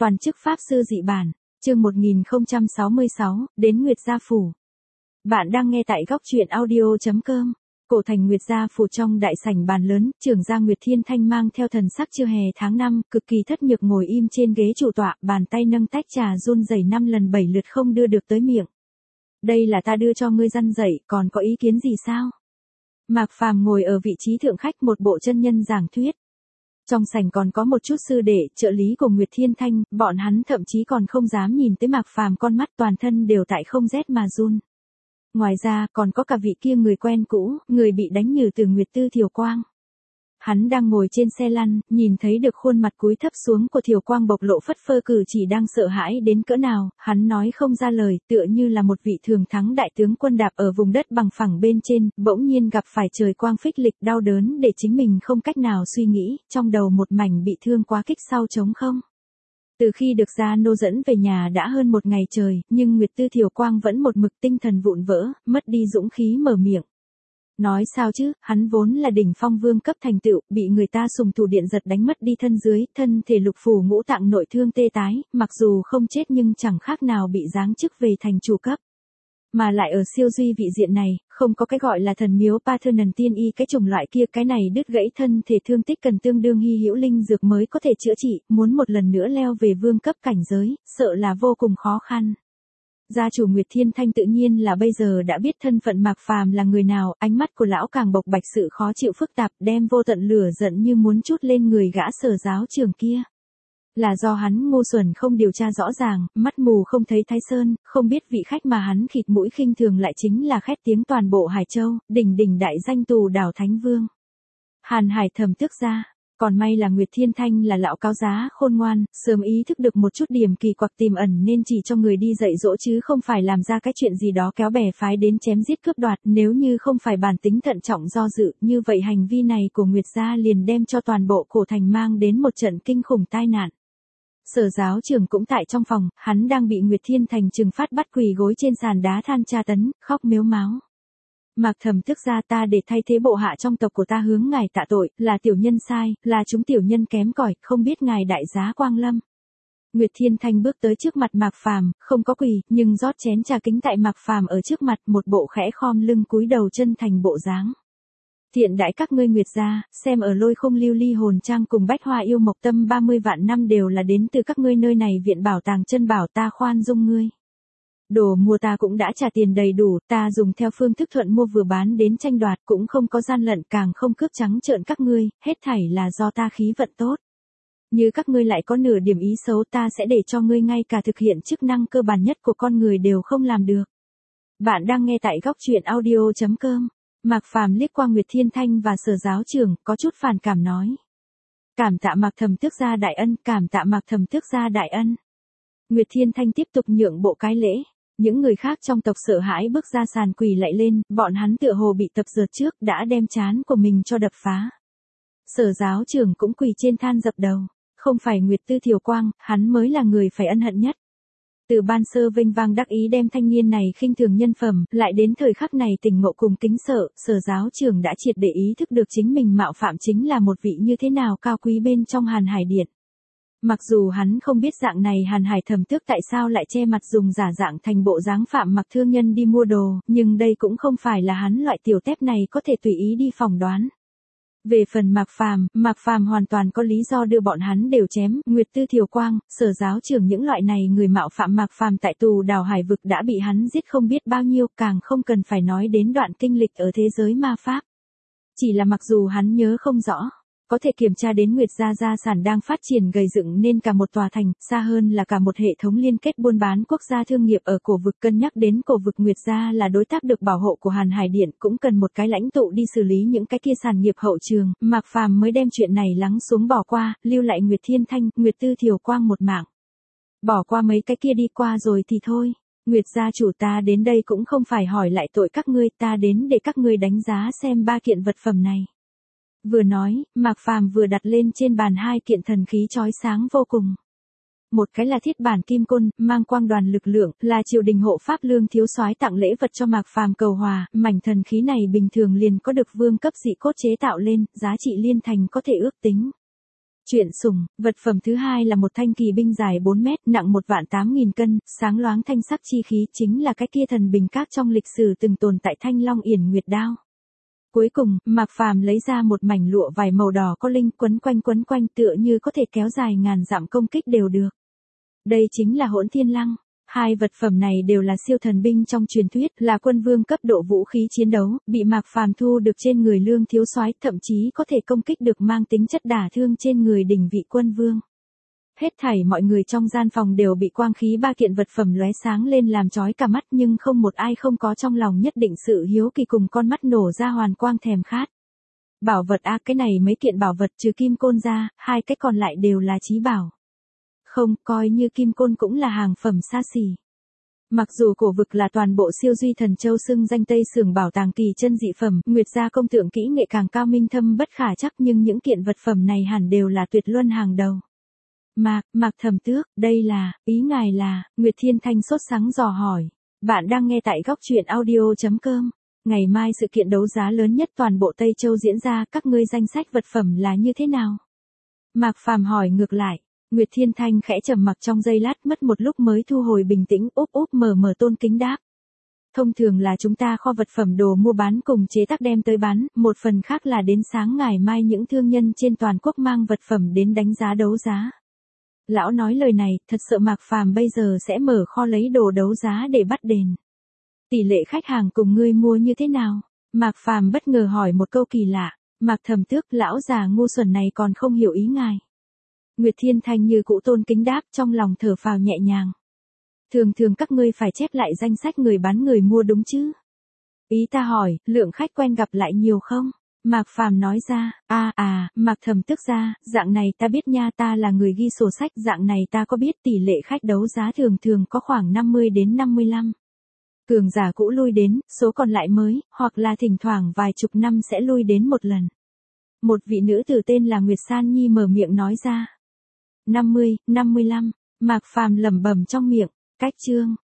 Toàn chức Pháp Sư Dị Bản, chương 1066, đến Nguyệt Gia Phủ. Bạn đang nghe tại góc truyện audio.com. Cổ thành Nguyệt Gia Phủ trong đại sảnh bàn lớn, trưởng gia Nguyệt Thiên Thanh mang theo thần sắc chưa hè tháng 5, cực kỳ thất nhược ngồi im trên ghế chủ tọa, bàn tay nâng tách trà run rẩy 5 lần 7 lượt không đưa được tới miệng. Đây là ta đưa cho ngươi răn dạy, còn có ý kiến gì sao? Mạc Phàm ngồi ở vị trí thượng khách một bộ chân nhân giảng thuyết. Trong sảnh còn có một chút sư đệ, trợ lý của Nguyệt Thiên Thanh, bọn hắn thậm chí còn không dám nhìn tới Mạc Phàm, con mắt toàn thân đều tại không rét mà run. Ngoài ra, còn có cả vị kia người quen cũ, người bị đánh nhừ từ Nguyệt Tư Thiều Quang. Hắn đang ngồi trên xe lăn, nhìn thấy được khuôn mặt cúi thấp xuống của Thiều Quang bộc lộ phất phơ cử chỉ đang sợ hãi đến cỡ nào, hắn nói không ra lời, tựa như là một vị thường thắng đại tướng quân đạp ở vùng đất bằng phẳng bên trên, bỗng nhiên gặp phải trời quang phích lịch, đau đớn để chính mình không cách nào suy nghĩ, trong đầu một mảnh bị thương quá kích sau trống không. Từ khi được Gia Nô dẫn về nhà đã hơn một ngày trời, nhưng Nguyệt Tư Thiều Quang vẫn một mực tinh thần vụn vỡ, mất đi dũng khí mở miệng. Nói sao chứ, hắn vốn là đỉnh phong vương cấp thành tựu, bị người ta sùng thủ điện giật đánh mất đi thân dưới, thân thể lục phủ ngũ tạng nội thương tê tái, mặc dù không chết nhưng chẳng khác nào bị giáng chức về thành chủ cấp. Mà lại ở siêu duy vị diện này, không có cái gọi là thần miếu Parthenon tiên y cái chủng loại kia, cái này đứt gãy thân thể thương tích cần tương đương hy hữu linh dược mới có thể chữa trị, muốn một lần nữa leo về vương cấp cảnh giới, sợ là vô cùng khó khăn. Gia chủ Nguyệt Thiên Thanh tự nhiên là bây giờ đã biết thân phận Mạc Phàm là người nào, ánh mắt của lão càng bộc bạch sự khó chịu phức tạp, đem vô tận lửa giận như muốn trút lên người gã Sở giáo trưởng kia. Là do hắn ngu xuẩn không điều tra rõ ràng, mắt mù không thấy Thái Sơn, không biết vị khách mà hắn khịt mũi khinh thường lại chính là khét tiếng toàn bộ Hải Châu, đỉnh đại danh tù đảo Thánh Vương. Hàn Hải thầm tức ra. Còn may là Nguyệt Thiên Thanh là lão cáo giá khôn ngoan, sớm ý thức được một chút điểm kỳ quặc tiềm ẩn nên chỉ cho người đi dạy dỗ chứ không phải làm ra cái chuyện gì đó kéo bè phái đến chém giết cướp đoạt, nếu như không phải bản tính thận trọng do dự, như vậy hành vi này của Nguyệt gia liền đem cho toàn bộ cổ thành mang đến một trận kinh khủng tai nạn. Sở giáo trưởng cũng tại trong phòng, hắn đang bị Nguyệt Thiên Thành trừng phát bắt quỳ gối trên sàn đá than tra tấn, khóc mếu máo. Mạc thầm tức ra, ta để thay thế bộ hạ trong tộc của ta hướng ngài tạ tội, là tiểu nhân sai, là chúng tiểu nhân kém cỏi, không biết ngài đại giá quang lâm. Nguyệt Thiên Thanh bước tới trước mặt Mạc Phàm, không có quỳ, nhưng rót chén trà kính tại Mạc Phàm ở trước mặt, một bộ khẽ khom lưng cúi đầu chân thành bộ dáng. Thiện đãi các ngươi Nguyệt gia, xem ở Lôi Không Lưu Ly Hồn Trang cùng Bách Hoa Yêu Mộc Tâm 30 vạn năm đều là đến từ các ngươi nơi này viện bảo tàng chân bảo, ta khoan dung ngươi. Đồ mua ta cũng đã trả tiền đầy đủ, ta dùng theo phương thức thuận mua vừa bán đến tranh đoạt, cũng không có gian lận, càng không cướp trắng trợn các ngươi, hết thảy là do ta khí vận tốt. Như các ngươi lại có nửa điểm ý xấu, ta sẽ để cho ngươi ngay cả thực hiện chức năng cơ bản nhất của con người đều không làm được. Bạn đang nghe tại góc truyện audio.com. Mạc Phàm liếc qua Nguyệt Thiên Thanh và Sở giáo trưởng, có chút phản cảm nói. Cảm tạ Mạc thầm tước gia đại ân, cảm tạ Mạc thầm tước gia đại ân. Nguyệt Thiên Thanh tiếp tục nhượng bộ cái lễ. Những người khác trong tộc sợ hãi bước ra sàn quỳ lạy lên, bọn hắn tựa hồ bị tập dượt trước đã đem trán của mình cho đập phá. Sở giáo trưởng cũng quỳ trên than dập đầu. Không phải Nguyệt Tư Thiều Quang, hắn mới là người phải ân hận nhất. Từ ban sơ vênh vang đắc ý đem thanh niên này khinh thường nhân phẩm, lại đến thời khắc này tỉnh ngộ cùng kính sợ, Sở giáo trưởng đã triệt để ý thức được chính mình mạo phạm chính là một vị như thế nào cao quý bên trong Hàn Hải Điện. Mặc dù hắn không biết dạng này Hàn Hải thầm tước tại sao lại che mặt dùng giả dạng thành bộ dáng phạm mặc thương nhân đi mua đồ, nhưng đây cũng không phải là hắn loại tiểu tép này có thể tùy ý đi phỏng đoán. Về phần Mạc Phàm hoàn toàn có lý do đưa bọn hắn đều chém, Nguyệt Tư Thiều Quang, Sở giáo trưởng những loại này người mạo phạm Mạc Phàm tại tù đào hải vực đã bị hắn giết không biết bao nhiêu, càng không cần phải nói đến đoạn kinh lịch ở thế giới ma pháp. Chỉ là mặc dù hắn nhớ không rõ, có thể kiểm tra đến Nguyệt gia gia sản đang phát triển gầy dựng nên cả một tòa thành, xa hơn là cả một hệ thống liên kết buôn bán quốc gia thương nghiệp ở cổ vực, cân nhắc đến cổ vực Nguyệt gia là đối tác được bảo hộ của Hàn Hải Điện, cũng cần một cái lãnh tụ đi xử lý những cái kia sản nghiệp hậu trường, Mạc Phàm mới đem chuyện này lắng xuống bỏ qua, lưu lại Nguyệt Thiên Thanh, Nguyệt Tư Thiều Quang một mạng. Bỏ qua mấy cái kia đi qua rồi thì thôi. Nguyệt gia chủ, ta đến đây cũng không phải hỏi lại tội các ngươi, ta đến để các ngươi đánh giá xem ba kiện vật phẩm này. Vừa nói, Mạc Phàm vừa đặt lên trên bàn hai kiện thần khí chói sáng vô cùng. Một cái là thiết bản kim côn, mang quang đoàn lực lượng, là triều đình hộ pháp Lương thiếu soái tặng lễ vật cho Mạc Phàm cầu hòa, mảnh thần khí này bình thường liền có được vương cấp dị cốt chế tạo lên, giá trị liên thành có thể ước tính. Chuyện sủng, vật phẩm thứ hai là một thanh kỳ binh dài 4 mét, nặng 1.800.000 cân, sáng loáng thanh sắc chi khí, chính là cái kia thần bình các trong lịch sử từng tồn tại Thanh Long Yển Nguyệt Đao. Cuối cùng, Mạc Phàm lấy ra một mảnh lụa vải màu đỏ có linh quấn quanh tựa như có thể kéo dài ngàn dặm công kích đều được. Đây chính là Hỗn Thiên Lăng. Hai vật phẩm này đều là siêu thần binh trong truyền thuyết, là quân vương cấp độ vũ khí chiến đấu, bị Mạc Phàm thu được trên người Lương Thiếu Soái, thậm chí có thể công kích được mang tính chất đả thương trên người đỉnh vị quân vương. Hết thảy mọi người trong gian phòng đều bị quang khí ba kiện vật phẩm lóe sáng lên làm chói cả mắt, nhưng không một ai không có trong lòng nhất định sự hiếu kỳ cùng con mắt nổ ra hoàn quang thèm khát. Bảo vật a, cái này mấy kiện bảo vật trừ kim côn ra, hai cái còn lại đều là chí bảo. Không, coi như kim côn cũng là hàng phẩm xa xỉ. Mặc dù cổ vực là toàn bộ siêu duy thần châu xưng danh Tây Sưởng bảo tàng kỳ chân dị phẩm, Nguyệt gia công tượng kỹ nghệ càng cao minh thâm bất khả chắc, nhưng những kiện vật phẩm này hẳn đều là tuyệt luân hàng đầu. Mạc Thẩm Tước, đây là, ý ngài là, Nguyệt Thiên Thanh sốt sắng dò hỏi. Bạn đang nghe tại góc truyện audio.com. Ngày mai sự kiện đấu giá lớn nhất toàn bộ Tây Châu diễn ra, các ngươi danh sách vật phẩm là như thế nào? Mạc Phàm hỏi ngược lại. Nguyệt Thiên Thanh khẽ trầm mặc trong giây lát, mất một lúc mới thu hồi bình tĩnh, mờ tôn kính đáp. Thông thường là chúng ta kho vật phẩm đồ mua bán cùng chế tác đem tới bán, một phần khác là đến sáng ngày mai những thương nhân trên toàn quốc mang vật phẩm đến đánh giá đấu giá. Lão nói lời này, thật sợ Mạc Phàm bây giờ sẽ mở kho lấy đồ đấu giá để bắt đền. Tỷ lệ khách hàng cùng ngươi mua như thế nào? Mạc Phàm bất ngờ hỏi một câu kỳ lạ. Mạc Thẩm Tước, lão già ngu xuẩn này còn không hiểu ý ngài. Nguyệt Thiên Thanh như cũ tôn kính đáp, trong lòng thở phào nhẹ nhàng. Thường các ngươi phải chép lại danh sách người bán người mua đúng chứ? Ý ta hỏi, lượng khách quen gặp lại nhiều không? Mạc Phàm nói ra, Mạc Thẩm Tước ra, dạng này ta biết nha, ta là người ghi sổ sách, dạng này ta có biết tỷ lệ khách đấu giá thường có khoảng 50 đến 55. Cường giả cũ lui đến, số còn lại mới, hoặc là thỉnh thoảng vài chục năm sẽ lui đến một lần. Một vị nữ tử tên là Nguyệt San Nhi mở miệng nói ra. 50, 55, Mạc Phàm lẩm bẩm trong miệng, cách chương.